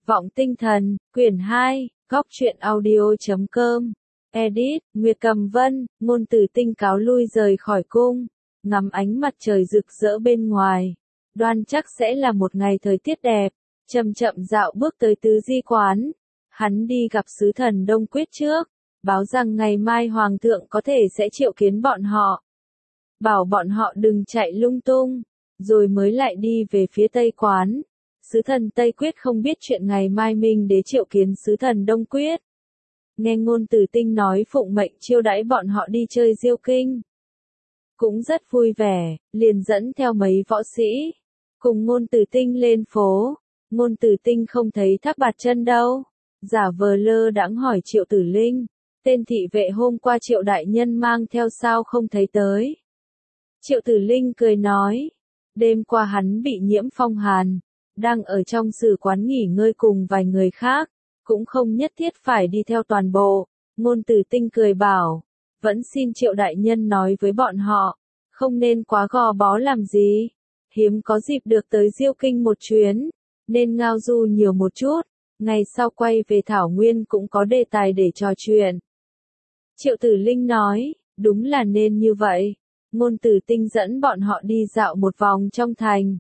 Vọng Tinh Thần, quyển 2, góc truyện audio.com. Edit, Nguyệt Cầm Vân, Ngôn Tử Tinh cáo lui rời khỏi cung, ngắm ánh mặt trời rực rỡ bên ngoài. Đoan chắc sẽ là một ngày thời tiết đẹp, chậm chậm dạo bước tới Tứ Di Quán. Hắn đi gặp sứ thần Đông Quyết trước, báo rằng ngày mai Hoàng thượng có thể sẽ triệu kiến bọn họ. Bảo bọn họ đừng chạy lung tung, rồi mới lại đi về phía Tây Quán. Sứ thần Tây Quyết không biết chuyện ngày mai Minh Đế triệu kiến sứ thần Đông Quyết. Nghe Ngôn Tử Tinh nói phụng mệnh chiêu đãi bọn họ đi chơi Diêu Kinh. Cũng rất vui vẻ, liền dẫn theo mấy võ sĩ, cùng Ngôn Tử Tinh lên phố. Ngôn Tử Tinh không thấy Thác Bạt Chân đâu, giả vờ lơ đãng hỏi Triệu Tử Linh, tên thị vệ hôm qua Triệu đại nhân mang theo sao không thấy tới. Triệu Tử Linh cười nói, đêm qua hắn bị nhiễm phong hàn, đang ở trong sử quán nghỉ ngơi cùng vài người khác, cũng không nhất thiết phải đi theo toàn bộ. Ngôn Tử Tinh cười bảo, vẫn xin Triệu đại nhân nói với bọn họ, không nên quá gò bó làm gì, hiếm có dịp được tới Diêu Kinh một chuyến, nên ngao du nhiều một chút, ngày sau quay về Thảo Nguyên cũng có đề tài để trò chuyện. Triệu Tử Linh nói, đúng là nên như vậy. Ngôn Tử Tinh dẫn bọn họ đi dạo một vòng trong thành.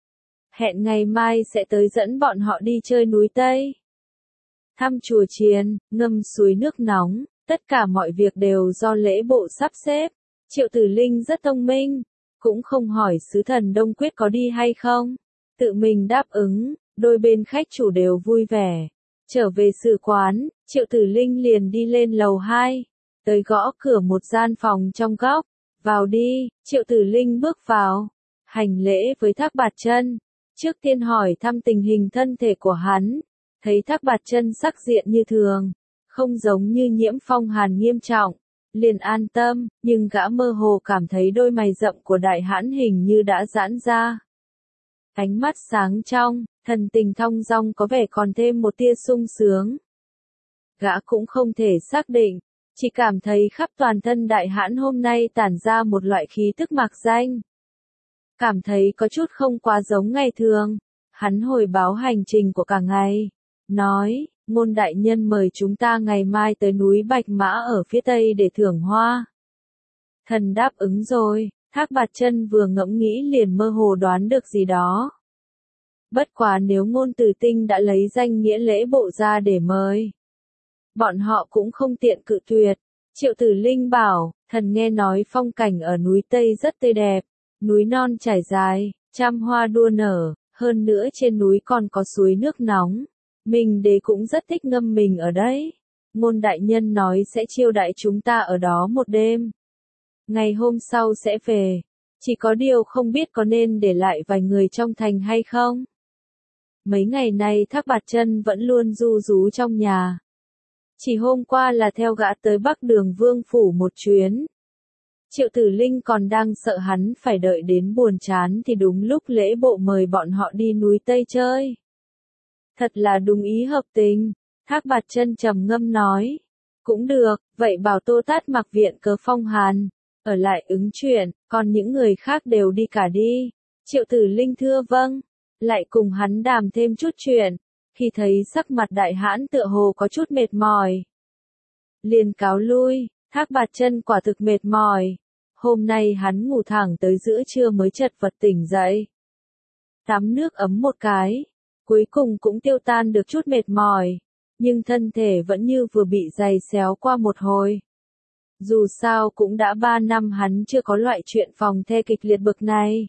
Hẹn ngày mai sẽ tới dẫn bọn họ đi chơi núi Tây, thăm chùa chiền, ngâm suối nước nóng, tất cả mọi việc đều do lễ bộ sắp xếp. Triệu Tử Linh rất thông minh, cũng không hỏi sứ thần Đông Quyết có đi hay không, tự mình đáp ứng, đôi bên khách chủ đều vui vẻ. Trở về sử quán, Triệu Tử Linh liền đi lên lầu 2, tới gõ cửa một gian phòng trong góc. Vào đi. Triệu Tử Linh bước vào, hành lễ với Thác Bạt Chân, trước tiên hỏi thăm tình hình thân thể của hắn. Thấy Thác Bạt Chân sắc diện như thường, không giống như nhiễm phong hàn nghiêm trọng, liền an tâm, nhưng gã mơ hồ cảm thấy đôi mày rậm của đại hãn hình như đã giãn ra. Ánh mắt sáng trong, thần tình thong dong có vẻ còn thêm một tia sung sướng. Gã cũng không thể xác định, chỉ cảm thấy khắp toàn thân đại hãn hôm nay tản ra một loại khí tức mạc danh. Cảm thấy có chút không quá giống ngày thường. Hắn hồi báo hành trình của cả ngày, nói, Ngôn đại nhân mời chúng ta ngày mai tới núi Bạch Mã ở phía tây để thưởng hoa. Thần đáp ứng rồi. Thác Bạt Chân vừa ngẫm nghĩ liền mơ hồ đoán được gì đó. Bất quá nếu Ngôn Tử Tinh đã lấy danh nghĩa lễ bộ ra để mời, bọn họ cũng không tiện cự tuyệt. Triệu Tử Linh bảo, thần nghe nói phong cảnh ở núi Tây rất tươi đẹp, núi non trải dài, trăm hoa đua nở, hơn nữa trên núi còn có suối nước nóng. Minh Đế cũng rất thích ngâm mình ở đấy. Ngôn đại nhân nói sẽ chiêu đãi chúng ta ở đó một đêm, ngày hôm sau sẽ về. Chỉ có điều không biết có nên để lại vài người trong thành hay không. Mấy ngày nay Thác Bạt Chân vẫn luôn ru rú trong nhà. Chỉ hôm qua là theo gã tới Bắc Đường Vương phủ một chuyến. Triệu Tử Linh còn đang sợ hắn phải đợi đến buồn chán thì đúng lúc lễ bộ mời bọn họ đi núi Tây chơi. Thật là đúng ý hợp tình. Thác Bạt Chân trầm ngâm nói, cũng được, vậy bảo Tô Tát mặc viện cớ phong hàn, ở lại ứng chuyện, còn những người khác đều đi cả đi. Triệu Tử Linh thưa vâng, lại cùng hắn đàm thêm chút chuyện. Khi thấy sắc mặt đại hãn tựa hồ có chút mệt mỏi, liền cáo lui. Thác Bạt Chân quả thực mệt mỏi. Hôm nay hắn ngủ thẳng tới giữa trưa mới chật vật tỉnh dậy. Tắm nước ấm một cái, cuối cùng cũng tiêu tan được chút mệt mỏi, nhưng thân thể vẫn như vừa bị giày xéo qua một hồi. Dù sao cũng đã 3 năm hắn chưa có loại chuyện phòng the kịch liệt bực này.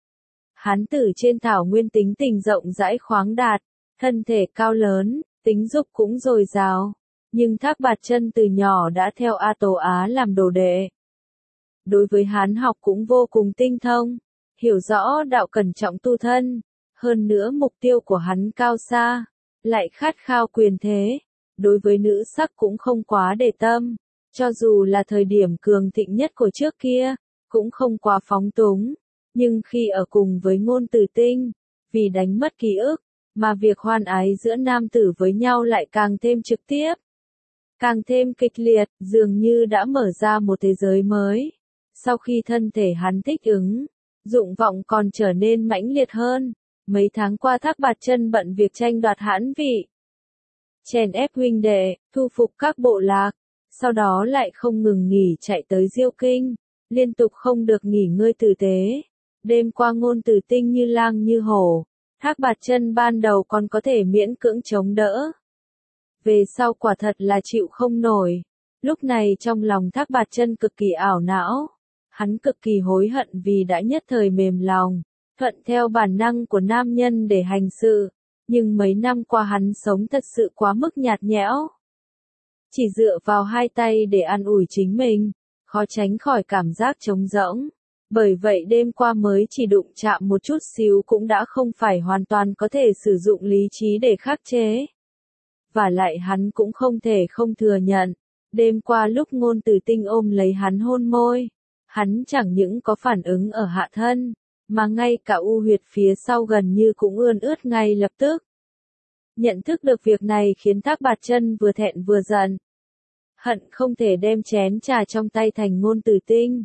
Hắn từ trên Thảo Nguyên tính tình rộng rãi khoáng đạt, thân thể cao lớn, tính dục cũng dồi dào, nhưng Thác Bạt Chân từ nhỏ đã theo A Tổ Á làm đồ đệ. Đối với hắn học cũng vô cùng tinh thông, hiểu rõ đạo cẩn trọng tu thân, hơn nữa mục tiêu của hắn cao xa, lại khát khao quyền thế, đối với nữ sắc cũng không quá để tâm, cho dù là thời điểm cường thịnh nhất của trước kia, cũng không quá phóng túng, nhưng khi ở cùng với Ngôn Tử Tinh, vì đánh mất ký ức, mà việc hoan ái giữa nam tử với nhau lại càng thêm trực tiếp, càng thêm kịch liệt, dường như đã mở ra một thế giới mới. Sau khi thân thể hắn thích ứng, dụng vọng còn trở nên mãnh liệt hơn, Mấy tháng qua Thác Bạt Chân bận việc tranh đoạt hãn vị, chèn ép huynh đệ, thu phục các bộ lạc, sau đó lại không ngừng nghỉ chạy tới Diêu Kinh, liên tục không được nghỉ ngơi tử tế. Đêm qua Ngôn Tử Tinh như lang như hổ, Thác Bạt Chân ban đầu còn có thể miễn cưỡng chống đỡ. Về sau quả thật là chịu không nổi. Lúc này trong lòng Thác Bạt Chân cực kỳ ảo não, hắn cực kỳ hối hận vì đã nhất thời mềm lòng, thuận theo bản năng của nam nhân để hành sự, nhưng mấy năm qua hắn sống thật sự quá mức nhạt nhẽo. Chỉ dựa vào hai tay để an ủi chính mình, khó tránh khỏi cảm giác trống rỗng. Bởi vậy đêm qua mới chỉ đụng chạm một chút xíu cũng đã không phải hoàn toàn có thể sử dụng lý trí để khắc chế. Và lại hắn cũng không thể không thừa nhận, đêm qua lúc Ngôn Tử Tinh ôm lấy hắn hôn môi, hắn chẳng những có phản ứng ở hạ thân, mà ngay cả u huyệt phía sau gần như cũng ươn ướt ngay lập tức. Nhận thức được việc này khiến Thác Bạt Chân vừa thẹn vừa giận. Hận không thể đem chén trà trong tay thành Ngôn Tử Tinh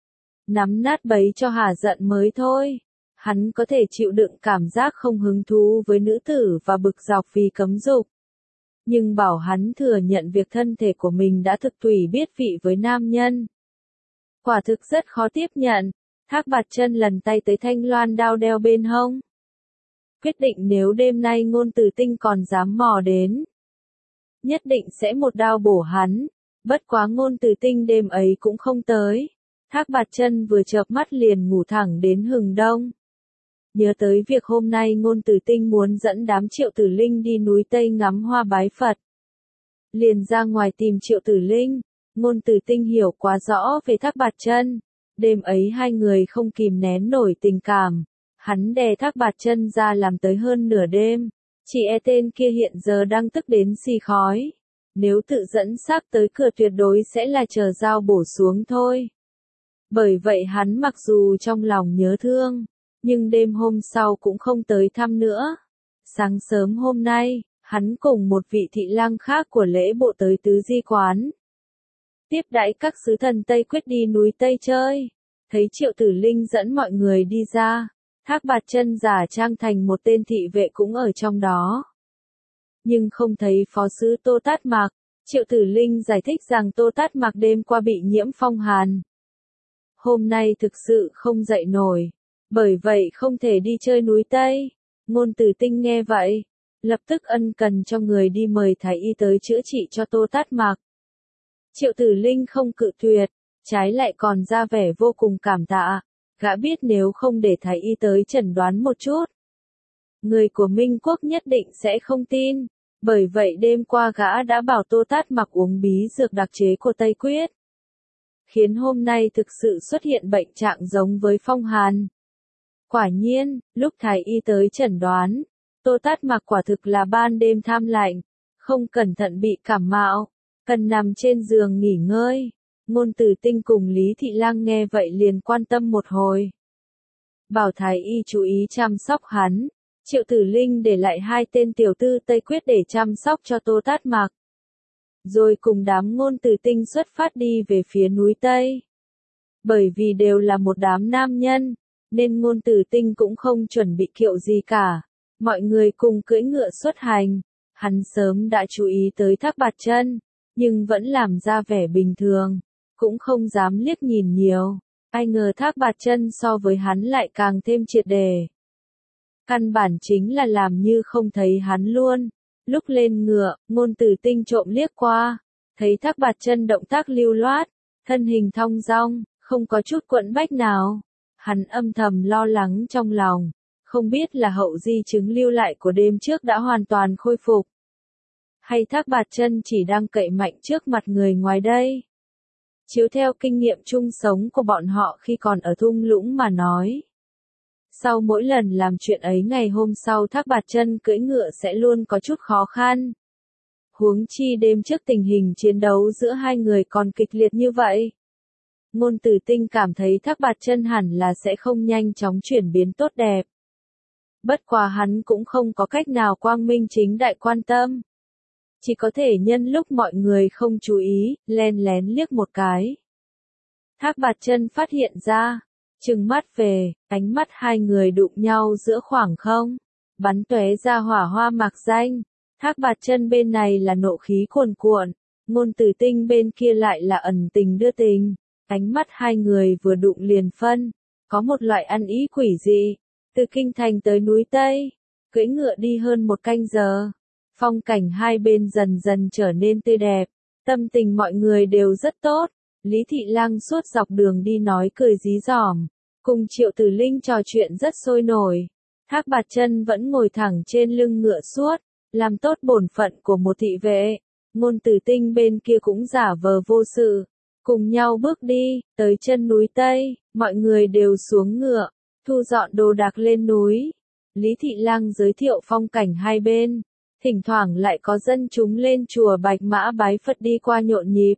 nắm nát bấy cho hả giận mới thôi. Hắn có thể chịu đựng cảm giác không hứng thú với nữ tử và bực dọc vì cấm dục. Nhưng bảo hắn thừa nhận việc thân thể của mình đã thực tùy biết vị với nam nhân, quả thực rất khó tiếp nhận. Thác Bạt Chân lần tay tới thanh loan đao đeo bên hông. Quyết định nếu đêm nay Ngôn Tử Tinh còn dám mò đến, nhất định sẽ một đao bổ hắn. Bất quá Ngôn Tử Tinh đêm ấy cũng không tới. Thác Bạt Chân vừa chợp mắt liền ngủ thẳng đến hừng đông. Nhớ tới việc hôm nay Ngôn Tử Tinh muốn dẫn đám Triệu Tử Linh đi núi Tây ngắm hoa bái Phật, liền ra ngoài tìm Triệu Tử Linh. Ngôn Tử Tinh hiểu quá rõ về Thác Bạt Chân. Đêm ấy hai người không kìm nén nổi tình cảm. Hắn đè Thác Bạt Chân ra làm tới hơn nửa đêm. Chị e tên kia hiện giờ đang tức đến xì khói. Nếu tự dẫn xác tới cửa tuyệt đối sẽ là chờ dao bổ xuống thôi. Bởi vậy hắn mặc dù trong lòng nhớ thương, nhưng đêm hôm sau cũng không tới thăm nữa. Sáng sớm hôm nay, hắn cùng một vị thị lang khác của lễ bộ tới Tứ Di Quán, tiếp đãi các sứ thần Tây Quyết đi núi Tây chơi. Thấy Triệu Tử Linh dẫn mọi người đi ra, Thác Bạt Chân giả trang thành một tên thị vệ cũng ở trong đó. Nhưng không thấy phó sứ Tô Tát Mạc. Triệu Tử Linh giải thích rằng Tô Tát Mạc đêm qua bị nhiễm phong hàn, hôm nay thực sự không dậy nổi, bởi vậy không thể đi chơi núi Tây. Ngôn Tử Tinh nghe vậy, lập tức ân cần cho người đi mời thái y tới chữa trị cho Tô Tát Mạc. Triệu Tử Linh không cự tuyệt, trái lại còn ra vẻ vô cùng cảm tạ. Gã biết nếu không để thái y tới chẩn đoán một chút, người của Minh Quốc nhất định sẽ không tin. Bởi vậy đêm qua gã đã bảo Tô Tát Mạc uống bí dược đặc chế của Tây Quyết, khiến hôm nay thực sự xuất hiện bệnh trạng giống với phong hàn. Quả nhiên, lúc thái y tới chẩn đoán, Tô Tát Mạc quả thực là ban đêm tham lạnh, không cẩn thận bị cảm mạo, cần nằm trên giường nghỉ ngơi. Ngôn Tử Tinh cùng Lý Thị Lang nghe vậy liền quan tâm một hồi, bảo thái y chú ý chăm sóc hắn. Triệu Tử Linh để lại hai tên tiểu tư Tây Quyết để chăm sóc cho Tô Tát Mạc, rồi cùng đám Ngôn Tử Tinh xuất phát đi về phía núi Tây. Bởi vì đều là một đám nam nhân, nên Ngôn Tử Tinh cũng không chuẩn bị kiệu gì cả. Mọi người cùng cưỡi ngựa xuất hành. Hắn sớm đã chú ý tới Thác Bạt Chân, nhưng vẫn làm ra vẻ bình thường, cũng không dám liếc nhìn nhiều. Ai ngờ Thác Bạt Chân so với hắn lại càng thêm triệt để. Căn bản chính là làm như không thấy hắn luôn. Lúc lên ngựa, Ngôn Tử Tinh trộm liếc qua, thấy Thác Bạt Chân động tác lưu loát, thân hình thong dong, không có chút quẫn bách nào. Hắn âm thầm lo lắng trong lòng, không biết là hậu di chứng lưu lại của đêm trước đã hoàn toàn khôi phục, hay Thác Bạt Chân chỉ đang cậy mạnh trước mặt người ngoài đây. Chiếu theo kinh nghiệm chung sống của bọn họ khi còn ở thung lũng mà nói, sau mỗi lần làm chuyện ấy ngày hôm sau Thác Bạt Chân cưỡi ngựa sẽ luôn có chút khó khăn. Huống chi đêm trước tình hình chiến đấu giữa hai người còn kịch liệt như vậy. Ngôn Tử Tinh cảm thấy Thác Bạt Chân hẳn là sẽ không nhanh chóng chuyển biến tốt đẹp. Bất quá hắn cũng không có cách nào quang minh chính đại quan tâm. Chỉ có thể nhân lúc mọi người không chú ý, len lén liếc một cái. Thác Bạt Chân phát hiện ra, trừng mắt về, ánh mắt hai người đụng nhau giữa khoảng không, bắn tóe ra hỏa hoa mạc danh. Thác Bạt Chân bên này là nộ khí cuồn cuộn, Ngôn Tử Tinh bên kia lại là ẩn tình đưa tình, ánh mắt hai người vừa đụng liền phân, có một loại ăn ý quỷ dị. Từ kinh thành tới núi Tây, cưỡi ngựa đi hơn 1 canh giờ, phong cảnh hai bên dần dần trở nên tươi đẹp, tâm tình mọi người đều rất tốt. Lý Thị Lang suốt dọc đường đi nói cười rí dỏm, cùng Triệu Tử Linh trò chuyện rất sôi nổi. Thác Bạt Chân vẫn ngồi thẳng trên lưng ngựa suốt, làm tốt bổn phận của một thị vệ. Ngôn Tử Tinh bên kia cũng giả vờ vô sự, cùng nhau bước đi, tới chân núi Tây, mọi người đều xuống ngựa, thu dọn đồ đạc lên núi. Lý Thị Lang giới thiệu phong cảnh hai bên, thỉnh thoảng lại có dân chúng lên chùa Bạch Mã bái Phật đi qua nhộn nhịp.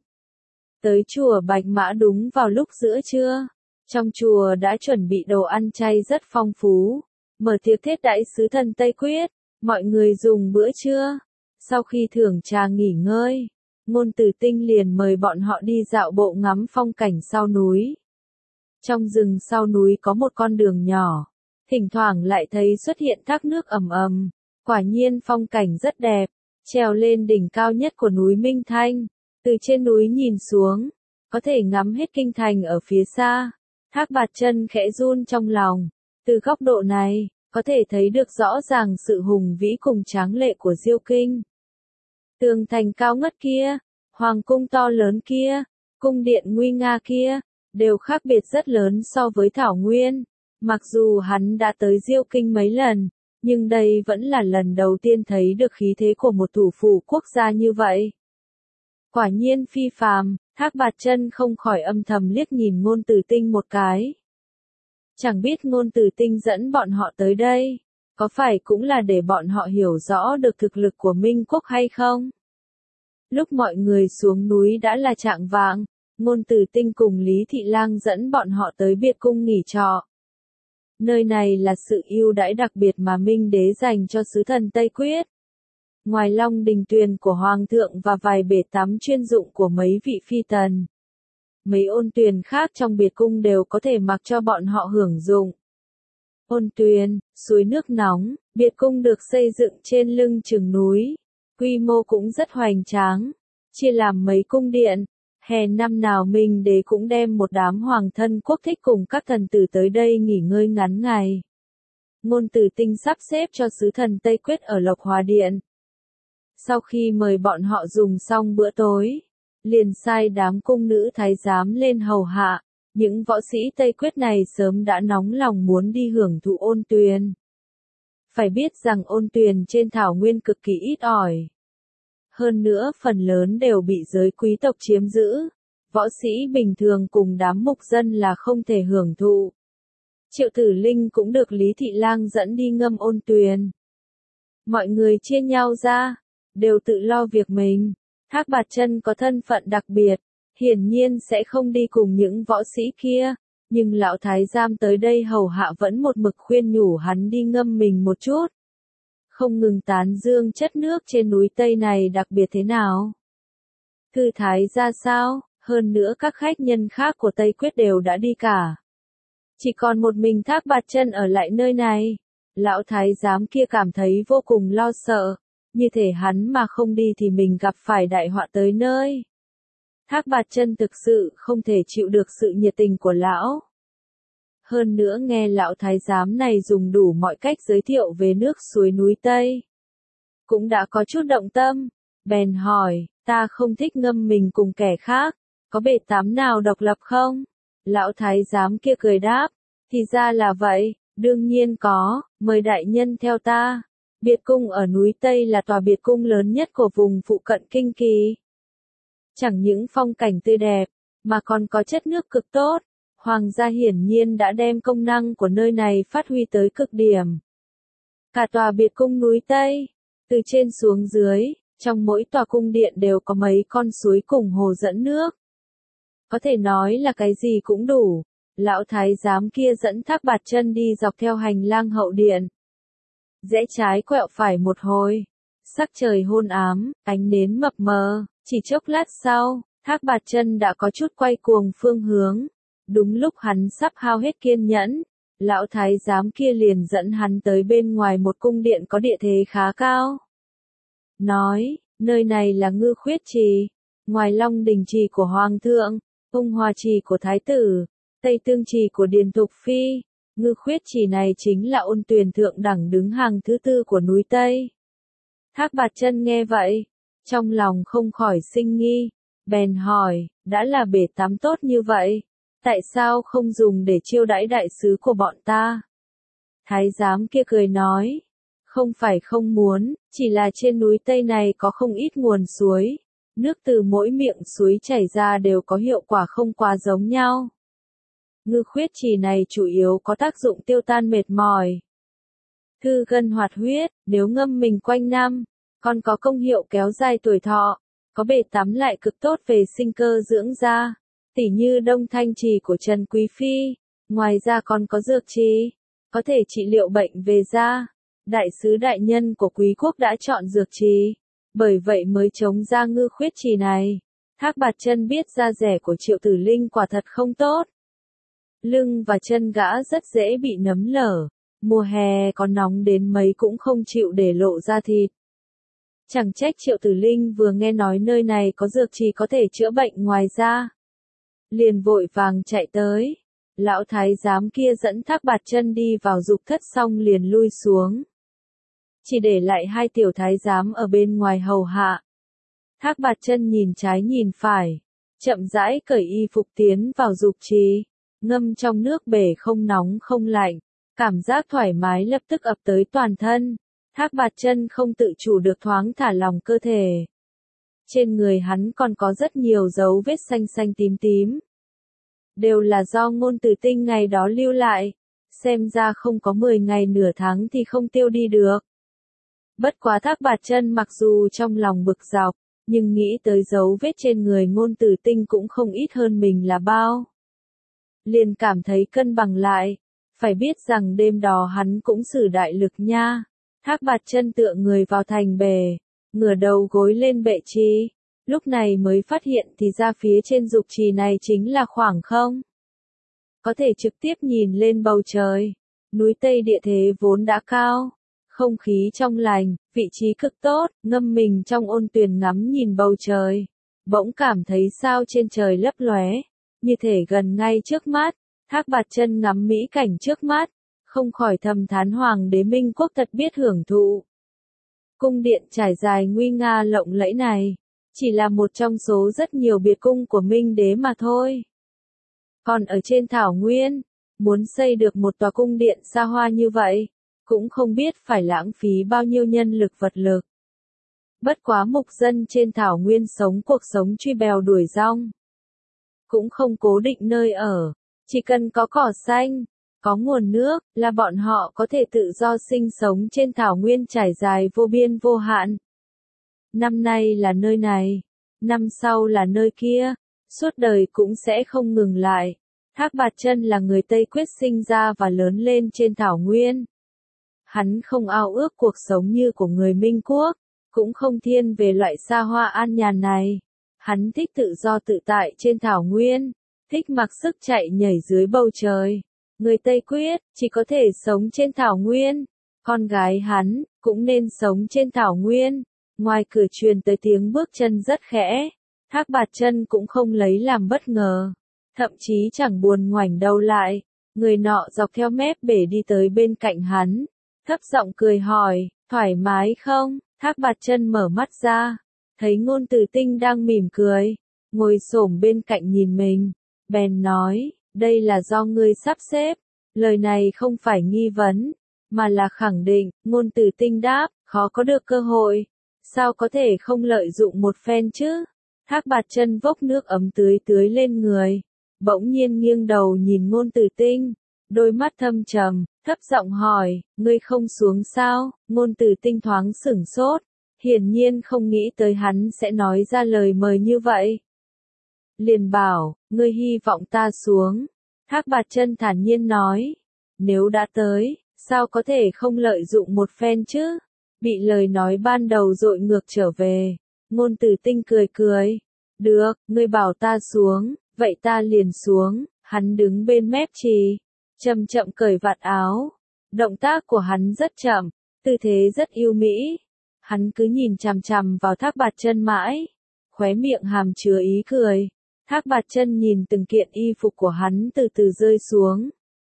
Tới chùa Bạch Mã đúng vào lúc giữa trưa, trong chùa đã chuẩn bị đồ ăn chay rất phong phú, mở tiệc thiết đãi sứ thần Tây Quyết, mọi người dùng bữa trưa. Sau khi thưởng trà nghỉ ngơi, Ngôn Tử Tinh liền mời bọn họ đi dạo bộ ngắm phong cảnh sau núi. Trong rừng sau núi có một con đường nhỏ, thỉnh thoảng lại thấy xuất hiện thác nước ầm ầm, quả nhiên phong cảnh rất đẹp. Trèo lên đỉnh cao nhất của núi Minh Thanh, từ trên núi nhìn xuống, có thể ngắm hết kinh thành ở phía xa. Thác Bạt Chân khẽ run trong lòng, từ góc độ này, có thể thấy được rõ ràng sự hùng vĩ cùng tráng lệ của Diêu Kinh. Tường thành cao ngất kia, hoàng cung to lớn kia, cung điện nguy nga kia, đều khác biệt rất lớn so với Thảo Nguyên. Mặc dù hắn đã tới Diêu Kinh mấy lần, nhưng đây vẫn là lần đầu tiên thấy được khí thế của một thủ phủ quốc gia như vậy. Quả nhiên phi phàm, Thác Bạt Chân không khỏi âm thầm liếc nhìn Ngôn Tử Tinh một cái. Chẳng biết Ngôn Tử Tinh dẫn bọn họ tới đây, có phải cũng là để bọn họ hiểu rõ được thực lực của Minh Quốc hay không? Lúc mọi người xuống núi đã là chạng vạng, Ngôn Tử Tinh cùng Lý Thị Lang dẫn bọn họ tới biệt cung nghỉ trọ. Nơi này là sự ưu đãi đặc biệt mà Minh Đế dành cho sứ thần Tây Quyết. Ngoài Long Đình Tuyền của Hoàng thượng và vài bể tắm chuyên dụng của mấy vị phi tần, mấy ôn tuyền khác trong biệt cung đều có thể mặc cho bọn họ hưởng dụng. Ôn tuyền, suối nước nóng, biệt cung được xây dựng trên lưng chừng núi, quy mô cũng rất hoành tráng, chia làm mấy cung điện. Hè năm nào Minh Đế cũng đem một đám hoàng thân quốc thích cùng các thần tử tới đây nghỉ ngơi ngắn ngày. Ngôn Tử Tinh sắp xếp cho sứ thần Tây Quyết ở Lộc Hòa Điện. Sau khi mời bọn họ dùng xong bữa tối, liền sai đám cung nữ thái giám lên hầu hạ. Những võ sĩ Tây Quyết này sớm đã nóng lòng muốn đi hưởng thụ ôn tuyền. Phải biết rằng ôn tuyền trên thảo nguyên cực kỳ ít ỏi. Hơn nữa phần lớn đều bị giới quý tộc chiếm giữ. Võ sĩ bình thường cùng đám mục dân là không thể hưởng thụ. Triệu Tử Linh cũng được Lý Thị Lang dẫn đi ngâm ôn tuyền. Mọi người chia nhau ra, đều tự lo việc mình. Thác Bạt Chân có thân phận đặc biệt, hiển nhiên sẽ không đi cùng những võ sĩ kia, nhưng lão thái giám tới đây hầu hạ vẫn một mực khuyên nhủ hắn đi ngâm mình một chút. Không ngừng tán dương chất nước trên núi Tây này đặc biệt thế nào. Thư thái ra sao, hơn nữa các khách nhân khác của Tây Quyết đều đã đi cả. Chỉ còn một mình Thác Bạt Chân ở lại nơi này. Lão thái giám kia cảm thấy vô cùng lo sợ, như thể hắn mà không đi thì mình gặp phải đại họa tới nơi. Thác Bạt Chân thực sự không thể chịu được sự nhiệt tình của lão. Hơn nữa nghe lão thái giám này dùng đủ mọi cách giới thiệu về nước suối núi Tây, cũng đã có chút động tâm, bèn hỏi, ta không thích ngâm mình cùng kẻ khác, có bể tắm nào độc lập không? Lão thái giám kia cười đáp, thì ra là vậy, đương nhiên có, mời đại nhân theo ta. Biệt cung ở núi Tây là tòa biệt cung lớn nhất của vùng phụ cận Kinh Kỳ. Chẳng những phong cảnh tươi đẹp, mà còn có chất nước cực tốt. Hoàng gia hiển nhiên đã đem công năng của nơi này phát huy tới cực điểm. Cả tòa biệt cung núi Tây, từ trên xuống dưới, trong mỗi tòa cung điện đều có mấy con suối cùng hồ dẫn nước. Có thể nói là cái gì cũng đủ. Lão thái giám kia dẫn Thác Bạt Chân đi dọc theo hành lang hậu điện. Rẽ trái quẹo phải một hồi. Sắc trời hôn ám, ánh nến mập mờ, chỉ chốc lát sau, Thác Bạt Chân đã có chút quay cuồng phương hướng. Đúng lúc hắn sắp hao hết kiên nhẫn, lão thái giám kia liền dẫn hắn tới bên ngoài một cung điện có địa thế khá cao. Nói, nơi này là Ngư Khuyết Trì, ngoài Long Đình Trì của Hoàng thượng, Ung Hòa Trì của Thái tử, Tây Tương Trì của Điền Thục Phi, Ngư Khuyết Trì này chính là ôn tuyền thượng đẳng đứng hàng thứ tư của núi Tây. Thác Bạt Chân nghe vậy, trong lòng không khỏi sinh nghi, bèn hỏi, đã là bể tắm tốt như vậy, tại sao không dùng để chiêu đãi đại sứ của bọn ta? Thái giám kia cười nói, không phải không muốn, chỉ là trên núi Tây này có không ít nguồn suối, nước từ mỗi miệng suối chảy ra đều có hiệu quả không quá giống nhau. Ngư Khuyết Trì này chủ yếu có tác dụng tiêu tan mệt mỏi, thư gân hoạt huyết, nếu ngâm mình quanh năm, còn có công hiệu kéo dài tuổi thọ, có bể tắm lại cực tốt về sinh cơ dưỡng da, tỉ như Đông Thanh Trì của Trần Quý Phi, ngoài ra còn có Dược Trì, có thể trị liệu bệnh về da. Đại sứ đại nhân của quý quốc đã chọn Dược Trì, bởi vậy mới chống ra Ngư Khuyết Trì này. Thác Bạt Chân biết da rẻ của Triệu Tử Linh quả thật không tốt. Lưng và chân gã rất dễ bị nấm lở, mùa hè có nóng đến mấy cũng không chịu để lộ ra thịt. Chẳng trách Triệu Tử Linh vừa nghe nói nơi này có dược trì có thể chữa bệnh ngoài ra, liền vội vàng chạy tới. Lão thái giám kia dẫn Thác Bạt Chân đi vào dục thất xong liền lui xuống, chỉ để lại hai tiểu thái giám ở bên ngoài hầu hạ. Thác Bạt Chân nhìn trái nhìn phải, chậm rãi cởi y phục tiến vào dục trì, ngâm trong nước bể không nóng không lạnh, cảm giác thoải mái lập tức ập tới toàn thân. Thác Bạt Chân không tự chủ được thoáng thả lỏng cơ thể. Trên người hắn còn có rất nhiều dấu vết xanh xanh tím tím, đều là do Ngôn Tử Tinh ngày đó lưu lại, xem ra không có 10 ngày nửa tháng thì không tiêu đi được. Bất quá Thác Bạt Chân mặc dù trong lòng bực dọc, nhưng nghĩ tới dấu vết trên người Ngôn Tử Tinh cũng không ít hơn mình là bao. Liền cảm thấy cân bằng lại, phải biết rằng đêm đó hắn cũng sử đại lực nha. Thác Bạt Chân tựa người vào thành bể, ngửa đầu gối lên bệ trì, lúc này mới phát hiện thì ra phía trên dục trì này chính là khoảng không. Có thể trực tiếp nhìn lên bầu trời, núi Tây địa thế vốn đã cao, không khí trong lành, vị trí cực tốt, ngâm mình trong ôn tuyền ngắm nhìn bầu trời, bỗng cảm thấy sao trên trời lấp lóe, như thể gần ngay trước mắt. Thác Bạt Chân ngắm mỹ cảnh trước mắt, không khỏi thầm thán Hoàng đế Minh Quốc thật biết hưởng thụ. Cung điện trải dài nguy nga lộng lẫy này, chỉ là một trong số rất nhiều biệt cung của Minh đế mà thôi. Còn ở trên thảo nguyên, muốn xây được một tòa cung điện xa hoa như vậy, cũng không biết phải lãng phí bao nhiêu nhân lực vật lực. Bất quá mục dân trên thảo nguyên sống cuộc sống truy bèo đuổi dong, cũng không cố định nơi ở, chỉ cần có cỏ xanh, có nguồn nước, là bọn họ có thể tự do sinh sống trên thảo nguyên trải dài vô biên vô hạn. Năm nay là nơi này, năm sau là nơi kia, suốt đời cũng sẽ không ngừng lại. Thác Bạt Chân là người Tây Quyết sinh ra và lớn lên trên thảo nguyên. Hắn không ao ước cuộc sống như của người Minh Quốc, cũng không thiên về loại xa hoa an nhàn này. Hắn thích tự do tự tại trên thảo nguyên, thích mặc sức chạy nhảy dưới bầu trời. Người Tây Quyết chỉ có thể sống trên thảo nguyên, con gái hắn cũng nên sống trên thảo nguyên. Ngoài cửa truyền tới tiếng bước chân rất khẽ, Thác Bạt Chân cũng không lấy làm bất ngờ, thậm chí chẳng buồn ngoảnh đầu lại. Người nọ dọc theo mép bể đi tới bên cạnh hắn, thấp giọng cười hỏi, thoải mái không? Thác Bạt Chân mở mắt ra, thấy Ngôn Tử Tinh đang mỉm cười, ngồi xổm bên cạnh nhìn mình, bèn nói, đây là do ngươi sắp xếp. Lời này không phải nghi vấn, mà là khẳng định. Ngôn Tử Tinh đáp, khó có được cơ hội, sao có thể không lợi dụng một phen chứ? Thác Bạt Chân vốc nước ấm tưới tưới lên người, bỗng nhiên nghiêng đầu nhìn Ngôn Tử Tinh, đôi mắt thâm trầm, thấp giọng hỏi, ngươi không xuống sao? Ngôn Tử Tinh thoáng sửng sốt, hiển nhiên không nghĩ tới hắn sẽ nói ra lời mời như vậy. Liền bảo, ngươi hy vọng ta xuống. Thác Bạt Chân thản nhiên nói, nếu đã tới, sao có thể không lợi dụng một phen chứ? Bị lời nói ban đầu dội ngược trở về, Ngôn Tử Tinh cười cười, được, ngươi bảo ta xuống, vậy ta liền xuống. Hắn đứng bên mép trì, chậm chậm cởi vạt áo. Động tác của hắn rất chậm, tư thế rất yêu mỹ. Hắn cứ nhìn chằm chằm vào Thác Bạt Chân mãi, khóe miệng hàm chứa ý cười. Thác Bạt Chân nhìn từng kiện y phục của hắn từ từ rơi xuống,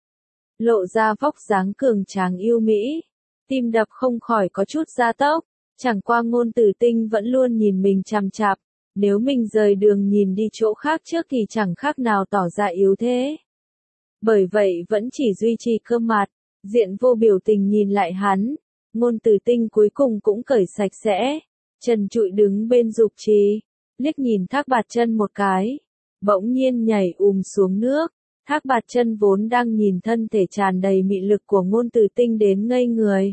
lộ ra vóc dáng cường tráng yêu mỹ. Tim đập không khỏi có chút gia tốc, chẳng qua Ngôn Tử Tinh vẫn luôn nhìn mình chằm chằm. Nếu mình rời đường nhìn đi chỗ khác trước thì chẳng khác nào tỏ ra yếu thế. Bởi vậy vẫn chỉ duy trì cơm mặt, diện vô biểu tình nhìn lại hắn. Ngôn Tử Tinh cuối cùng cũng cởi sạch sẽ, trần trụi đứng bên dục trì, liếc nhìn Thác Bạt Chân một cái, bỗng nhiên nhảy xuống nước. Thác Bạt Chân vốn đang nhìn thân thể tràn đầy mị lực của Ngôn Tử Tinh đến ngây người.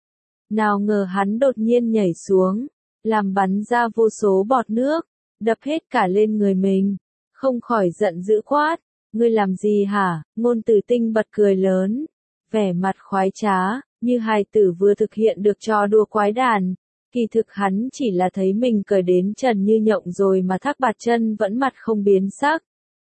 Nào ngờ hắn đột nhiên nhảy xuống, làm bắn ra vô số bọt nước, đập hết cả lên người mình, không khỏi giận dữ quát, ngươi làm gì hả? Ngôn Tử Tinh bật cười lớn, vẻ mặt khoái trá, như hài tử vừa thực hiện được trò đùa quái đản. Kỳ thực hắn chỉ là thấy mình cởi đến trần như nhộng rồi mà Thác Bạt Chân vẫn mặt không biến sắc.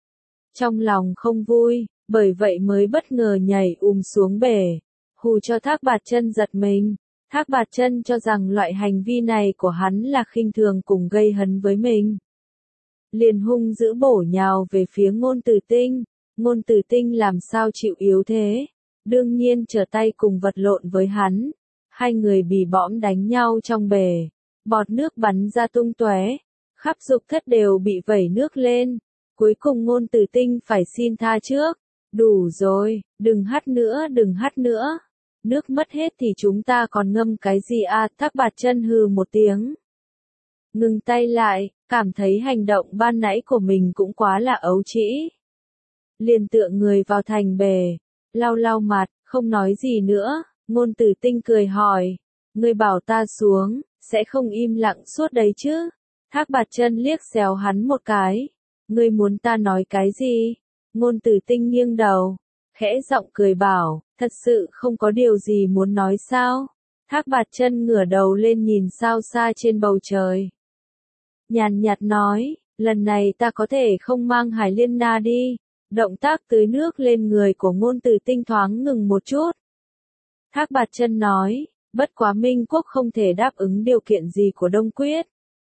Trong lòng không vui, bởi vậy mới bất ngờ nhảy xuống bể, hù cho Thác Bạt Chân giật mình. Thác Bạt Chân cho rằng loại hành vi này của hắn là khinh thường cùng gây hấn với mình, liền hung dữ bổ nhào về phía Ngôn Tử Tinh. Ngôn Tử Tinh làm sao chịu yếu thế, đương nhiên trở tay cùng vật lộn với hắn. Hai người bì bõm đánh nhau trong bể, bọt nước bắn ra tung tóe, khắp dục thất đều bị vẩy nước lên. Cuối cùng Ngôn Tử Tinh phải xin tha trước, đủ rồi, đừng hắt nữa, đừng hắt nữa. Nước mất hết thì chúng ta còn ngâm cái gì à? Thác Bạt Chân hừ một tiếng, ngừng tay lại, cảm thấy hành động ban nãy của mình cũng quá là ấu trĩ. Liền tựa người vào thành bể, lau lau mặt, không nói gì nữa. Ngôn Tử Tinh cười hỏi, ngươi bảo ta xuống, sẽ không im lặng suốt đấy chứ? Thác Bạt Chân liếc xéo hắn một cái, ngươi muốn ta nói cái gì? Ngôn Tử Tinh nghiêng đầu, khẽ giọng cười bảo, thật sự không có điều gì muốn nói sao? Thác Bạt Chân ngửa đầu lên nhìn sao xa trên bầu trời, nhàn nhạt nói, lần này ta có thể không mang Hải Liên Na đi. Động tác tưới nước lên người của Ngôn Tử Tinh thoáng ngừng một chút. Thác Bạt Chân nói, bất quá Minh Quốc không thể đáp ứng điều kiện gì của Đông Quyết.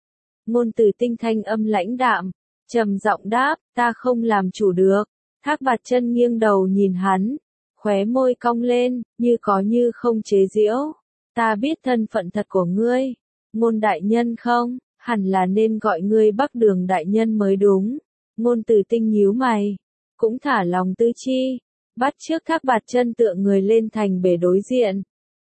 Ngôn Tử Tinh thanh âm lãnh đạm, trầm giọng đáp, ta không làm chủ được. Thác Bạt Chân nghiêng đầu nhìn hắn, khóe môi cong lên, như có như không chế giễu. Ta biết thân phận thật của ngươi, Ngôn đại nhân không, hẳn là nên gọi ngươi Bắc Đường đại nhân mới đúng. Ngôn Tử Tinh nhíu mày, cũng thả lòng tư chi, bắt chước Thác Bạt Chân tựa người lên thành bể đối diện.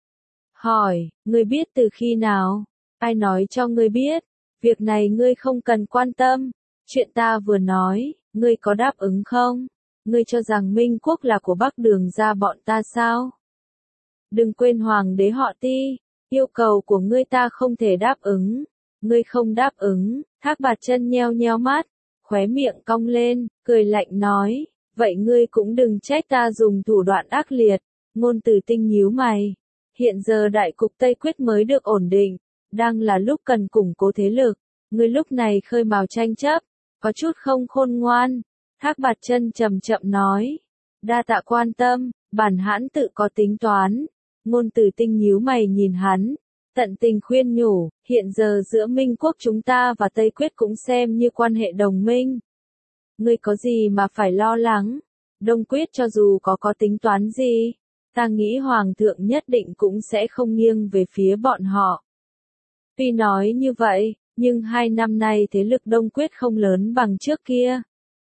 Hỏi, ngươi biết từ khi nào? Ai nói cho ngươi biết? Việc này ngươi không cần quan tâm. Chuyện ta vừa nói, ngươi có đáp ứng không? Ngươi cho rằng Minh Quốc là của Bắc Đường gia bọn ta sao? Đừng quên Hoàng đế họ Ti, yêu cầu của ngươi ta không thể đáp ứng. Ngươi không đáp ứng. Thác Bạt Chân nheo nheo mắt, khóe miệng cong lên, cười lạnh nói, vậy ngươi cũng đừng trách ta dùng thủ đoạn ác liệt. Ngôn Tử Tinh nhíu mày, hiện giờ đại cục Tây Quyết mới được ổn định, đang là lúc cần củng cố thế lực, ngươi lúc này khơi mào tranh chấp, có chút không khôn ngoan. Thác Bạt Chân chậm chậm nói, đa tạ quan tâm, bản hãn tự có tính toán. Ngôn Tử Tinh nhíu mày nhìn hắn, tận tình khuyên nhủ, hiện giờ giữa Minh Quốc chúng ta và Tây Quyết cũng xem như quan hệ đồng minh. Ngươi có gì mà phải lo lắng? Đông Quyết cho dù có tính toán gì, ta nghĩ Hoàng thượng nhất định cũng sẽ không nghiêng về phía bọn họ. Tuy nói như vậy, nhưng 2 năm nay thế lực Đông Quyết không lớn bằng trước kia.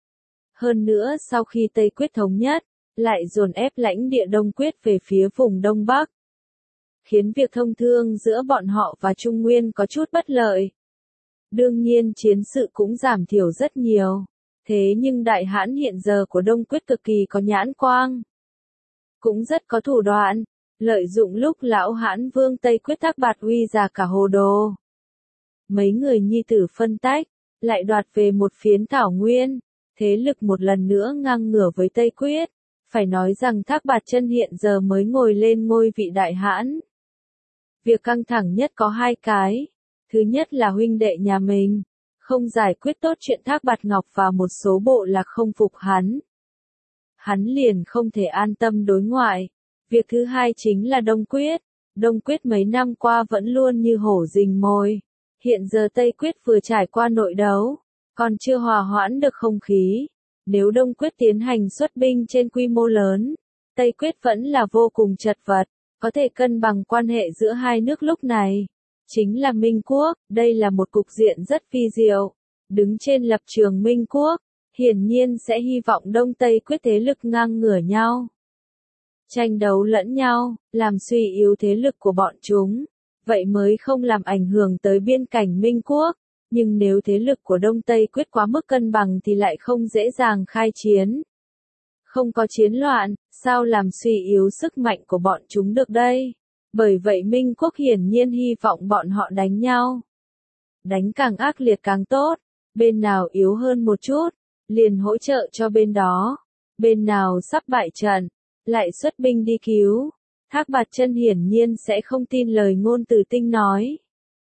Hơn nữa sau khi Tây Quyết thống nhất, lại dồn ép lãnh địa Đông Quyết về phía vùng Đông Bắc, khiến việc thông thương giữa bọn họ và Trung Nguyên có chút bất lợi. Đương nhiên chiến sự cũng giảm thiểu rất nhiều. Thế nhưng đại hãn hiện giờ của Đông Quyết cực kỳ có nhãn quang, cũng rất có thủ đoạn, lợi dụng lúc lão hãn vương Tây Quyết Thác Bạt Uy già cả hồ đồ. Mấy người nhi tử phân tách, lại đoạt về một phiến thảo nguyên, thế lực một lần nữa ngang ngửa với Tây Quyết. Phải nói rằng Thác Bạt Chân hiện giờ mới ngồi lên ngôi vị đại hãn. Việc căng thẳng nhất có 2 cái. Thứ nhất là huynh đệ nhà mình không giải quyết tốt chuyện Thác Bạt Ngọc và một số bộ lạc không phục hắn. hắn liền không thể an tâm đối ngoại. Việc thứ hai chính là Đông Quyết. Đông Quyết mấy năm qua vẫn luôn như hổ rình mồi. Hiện giờ Tây Quyết vừa trải qua nội đấu, còn chưa hòa hoãn được không khí. Nếu Đông Quyết tiến hành xuất binh trên quy mô lớn, Tây Quyết vẫn là vô cùng chật vật. Có thể cân bằng quan hệ giữa hai nước lúc này chính là Minh Quốc. Đây là một cục diện rất vi diệu. Đứng trên lập trường Minh Quốc, hiển nhiên sẽ hy vọng Đông Tây Quyết thế lực ngang ngửa nhau, tranh đấu lẫn nhau, làm suy yếu thế lực của bọn chúng, vậy mới không làm ảnh hưởng tới biên cảnh Minh Quốc. Nhưng nếu thế lực của Đông Tây Quyết quá mức cân bằng thì lại không dễ dàng khai chiến. Không có chiến loạn, sao làm suy yếu sức mạnh của bọn chúng được đây? Bởi vậy Minh Quốc hiển nhiên hy vọng bọn họ đánh nhau. Đánh càng ác liệt càng tốt, bên nào yếu hơn một chút, liền hỗ trợ cho bên đó. Bên nào sắp bại trận, lại xuất binh đi cứu. Thác Bạt Chân hiển nhiên sẽ không tin lời Ngôn Từ Tinh nói.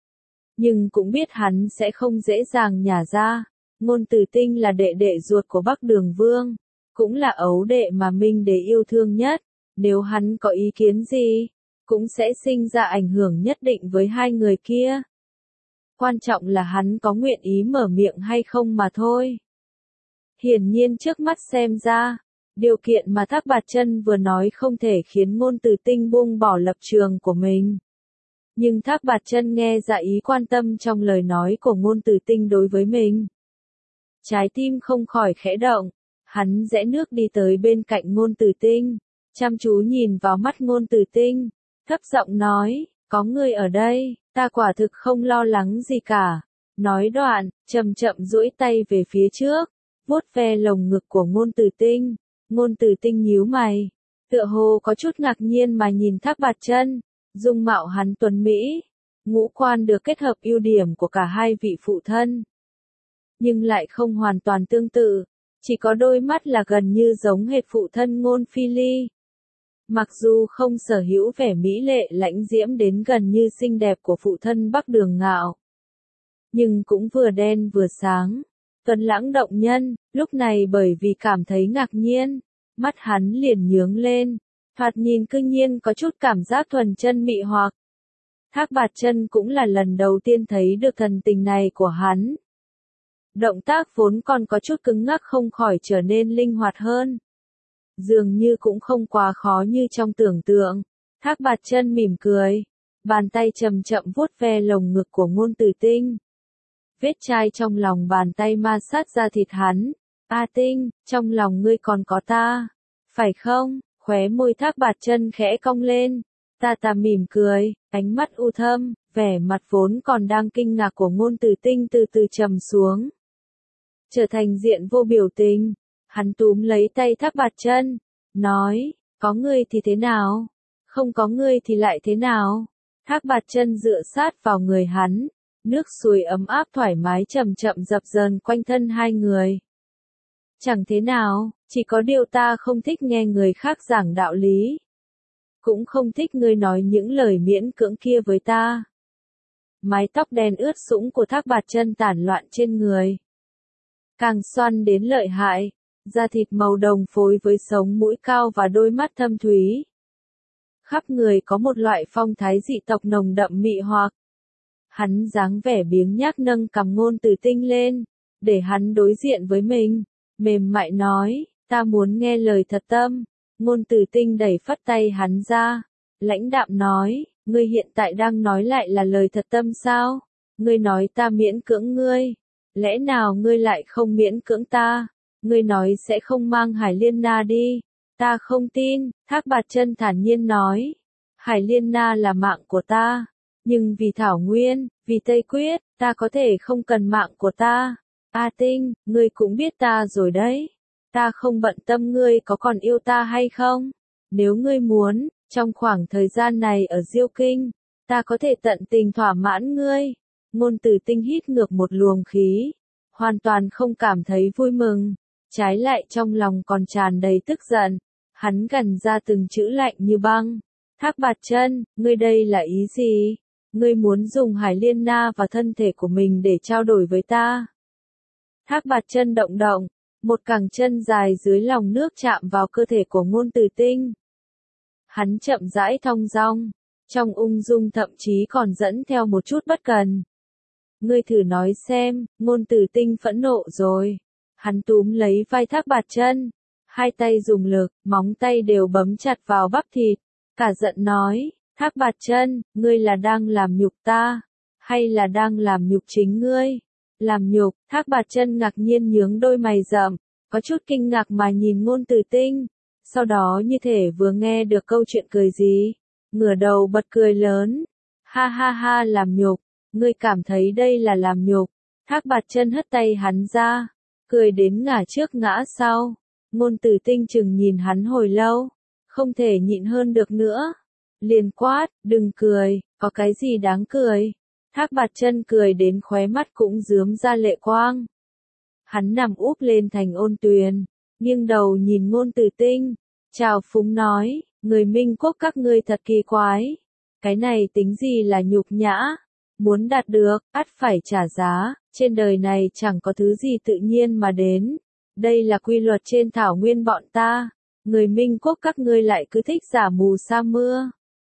Nhưng cũng biết hắn sẽ không dễ dàng nhả ra. Ngôn Từ Tinh là đệ đệ ruột của Bắc Đường Vương, cũng là ấu đệ mà Minh Đế yêu thương nhất. Nếu hắn có ý kiến gì, cũng sẽ sinh ra ảnh hưởng nhất định với hai người kia. Quan trọng là hắn có nguyện ý mở miệng hay không mà thôi. Hiển nhiên trước mắt xem ra, điều kiện mà Thác Bạt Chân vừa nói không thể khiến Ngôn Từ Tinh buông bỏ lập trường của mình. Nhưng Thác Bạt Chân nghe ra ý quan tâm trong lời nói của Ngôn Từ Tinh đối với mình. Trái tim không khỏi khẽ động, hắn rẽ nước đi tới bên cạnh Ngôn Từ Tinh, chăm chú nhìn vào mắt Ngôn Từ Tinh, thấp giọng nói, có người ở đây, ta quả thực không lo lắng gì cả. Nói đoạn, chậm chậm duỗi tay về phía trước, vuốt ve lồng ngực của Ngôn Từ Tinh. Ngôn Từ Tinh nhíu mày, tựa hồ có chút ngạc nhiên mà nhìn Thác Bạt Chân. Dung mạo hắn tuấn mỹ, ngũ quan được kết hợp ưu điểm của cả hai vị phụ thân, nhưng lại không hoàn toàn tương tự, chỉ có đôi mắt là gần như giống hệt phụ thân Ngôn Phi Ly. Mặc dù không sở hữu vẻ mỹ lệ lãnh diễm đến gần như xinh đẹp của phụ thân Bắc Đường Ngạo, nhưng cũng vừa đen vừa sáng, tuấn lãng động nhân. Lúc này bởi vì cảm thấy ngạc nhiên, mắt hắn liền nhướng lên, thoạt nhìn cư nhiên có chút cảm giác thuần chân mị hoặc. Thác Bạt Chân cũng là lần đầu tiên thấy được thần tình này của hắn. Động tác vốn còn có chút cứng ngắc không khỏi trở nên linh hoạt hơn. Dường như cũng không quá khó như trong tưởng tượng. Thác Bạt Chân mỉm cười, bàn tay chậm chậm vuốt ve lồng ngực của Ngôn Từ Tinh. Vết chai trong lòng bàn tay ma sát ra thịt hắn. A Tinh, trong lòng ngươi còn có ta, phải không? Khóe môi Thác Bạt Chân khẽ cong lên. Ta mỉm cười, ánh mắt u thâm, vẻ mặt vốn còn đang kinh ngạc của Ngôn Từ Tinh từ từ trầm xuống, trở thành diện vô biểu tình. Hắn túm lấy tay Thác Bạt Chân, nói, có ngươi thì thế nào? Không có ngươi thì lại thế nào? Thác Bạt Chân dựa sát vào người hắn, nước suối ấm áp thoải mái chậm chậm dập dờn quanh thân hai người. Chẳng thế nào, chỉ có điều ta không thích nghe người khác giảng đạo lý. Cũng không thích ngươi nói những lời miễn cưỡng kia với ta. Mái tóc đen ướt sũng của Thác Bạt Chân tản loạn trên người, càng xoăn đến lợi hại, da thịt màu đồng phối với sống mũi cao và đôi mắt thâm thúy. Khắp người có một loại phong thái dị tộc nồng đậm mị hoặc. Hắn dáng vẻ biếng nhác nâng cằm Ngôn Từ Tinh lên, để hắn đối diện với mình, mềm mại nói, ta muốn nghe lời thật tâm. Ngôn Từ Tinh đẩy phất tay hắn ra, lãnh đạm nói, ngươi hiện tại đang nói lại là lời thật tâm sao? Ngươi nói ta miễn cưỡng ngươi, lẽ nào ngươi lại không miễn cưỡng ta? Ngươi nói sẽ không mang Hải Liên Na đi, ta không tin. Thác Bạt Chân thản nhiên nói, Hải Liên Na là mạng của ta, nhưng vì Thảo Nguyên, vì Tây Quyết, ta có thể không cần mạng của ta. A Tinh, ngươi cũng biết ta rồi đấy. Ta không bận tâm ngươi có còn yêu ta hay không. Nếu ngươi muốn, trong khoảng thời gian này ở Diêu Kinh, ta có thể tận tình thỏa mãn ngươi. Ngôn Từ Tinh hít ngược một luồng khí, hoàn toàn không cảm thấy vui mừng, trái lại trong lòng còn tràn đầy tức giận. Hắn gằn ra từng chữ lạnh như băng. Thác Bạt Chân, ngươi đây là ý gì? Ngươi muốn dùng Hải Liên Na và thân thể của mình để trao đổi với ta? Thác Bạt Chân động động, Một cẳng chân dài dưới lòng nước chạm vào cơ thể của Ngôn Tử Tinh. Hắn chậm rãi thong dong, trong ung dung thậm chí còn dẫn theo một chút bất cần. Ngươi thử nói xem, Ngôn Tử Tinh phẫn nộ rồi. Hắn túm lấy vai Thác Bạt Chân, hai tay dùng lực, móng tay đều bấm chặt vào bắp thịt, cả giận nói, Thác Bạt Chân, ngươi là đang làm nhục ta, hay là đang làm nhục chính ngươi? Làm nhục, Thác Bạt Chân ngạc nhiên nhướng đôi mày rậm, có chút kinh ngạc mà nhìn Ngôn Tử Tinh, sau đó như thể vừa nghe được câu chuyện cười gì, ngửa đầu bật cười lớn, ha ha ha, làm nhục, ngươi cảm thấy đây là làm nhục? Thác Bạt Chân hất tay hắn ra, cười đến ngả trước ngã sau. Ngôn Tử Tinh chừng nhìn hắn hồi lâu, không thể nhịn hơn được nữa, liền quát, đừng cười, có cái gì đáng cười? Thác Bạt Chân cười đến khóe mắt cũng rướm ra lệ quang. Hắn nằm úp lên thành ôn tuyền, nghiêng đầu nhìn Ngôn Tử Tinh, trào phúng nói, người Minh Quốc các ngươi thật kỳ quái, cái này tính gì là nhục nhã? Muốn đạt được, ắt phải trả giá, trên đời này chẳng có thứ gì tự nhiên mà đến. Đây là quy luật trên thảo nguyên bọn ta, người Minh Quốc các ngươi lại cứ thích giả mù sa mưa.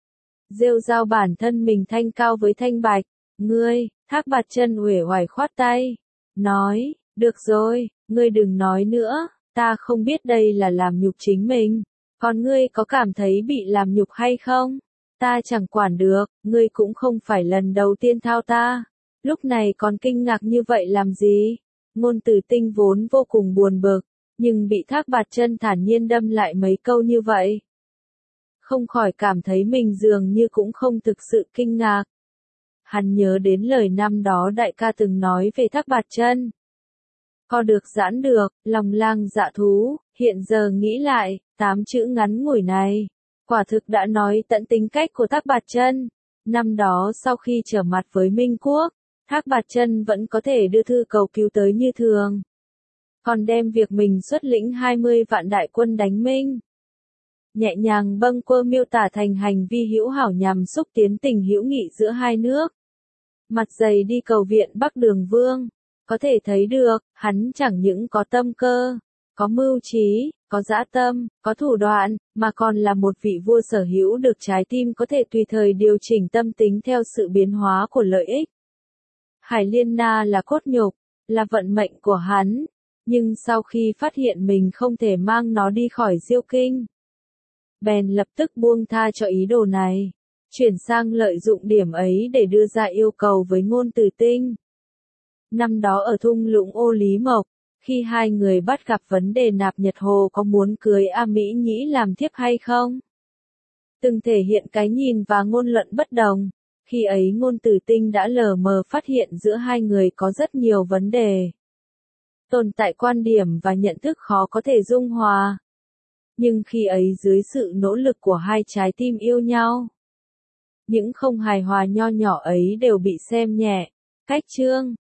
Rêu rao bản thân mình thanh cao với thanh bạch, ngươi, Thác Bạt Chân uể oải khoát tay, nói, được rồi, ngươi đừng nói nữa, ta không biết đây là làm nhục chính mình, còn ngươi có cảm thấy bị làm nhục hay không? Ta chẳng quản được, ngươi cũng không phải lần đầu tiên thao ta, lúc này còn kinh ngạc như vậy làm gì? Ngôn Tử Tinh vốn vô cùng buồn bực, nhưng bị Thác Bạt Chân thản nhiên đâm lại mấy câu như vậy, không khỏi cảm thấy mình dường như cũng không thực sự kinh ngạc. Hắn nhớ đến lời năm đó đại ca từng nói về Thác Bạt Chân. Co được giãn được, lòng lang dạ thú, hiện giờ nghĩ lại, 8 chữ ngắn ngủi này, quả thực đã nói tận tính cách của Thác Bạt Chân. Năm đó sau khi trở mặt với Minh Quốc, Thác Bạt Chân vẫn có thể đưa thư cầu cứu tới như thường. Còn đem việc mình xuất lĩnh 20 vạn đại quân đánh Minh. Nhẹ nhàng bâng quơ miêu tả thành hành vi hữu hảo nhằm xúc tiến tình hữu nghị giữa hai nước. Mặt dày đi cầu viện Bắc Đường Vương, có thể thấy được, hắn chẳng những có tâm cơ, có mưu trí, có dã tâm, có thủ đoạn, mà còn là một vị vua sở hữu được trái tim có thể tùy thời điều chỉnh tâm tính theo sự biến hóa của lợi ích. Hải Liên Na là cốt nhục, là vận mệnh của hắn, nhưng sau khi phát hiện mình không thể mang nó đi khỏi Diêu Kinh, bèn lập tức buông tha cho ý đồ này, chuyển sang lợi dụng điểm ấy để đưa ra yêu cầu với Ngôn Tử Tinh. Năm đó ở thung lũng Ô Lý Mộc, khi hai người bắt gặp vấn đề Nạp Nhật Hồ có muốn cưới A Mỹ Nhĩ làm thiếp hay không, từng thể hiện cái nhìn và ngôn luận bất đồng. Khi ấy Ngôn Tử Tinh đã lờ mờ phát hiện giữa hai người có rất nhiều vấn đề, tồn tại quan điểm và nhận thức khó có thể dung hòa. Nhưng khi ấy dưới sự nỗ lực của hai trái tim yêu nhau, những không hài hòa nho nhỏ ấy đều bị xem nhẹ. Cách chương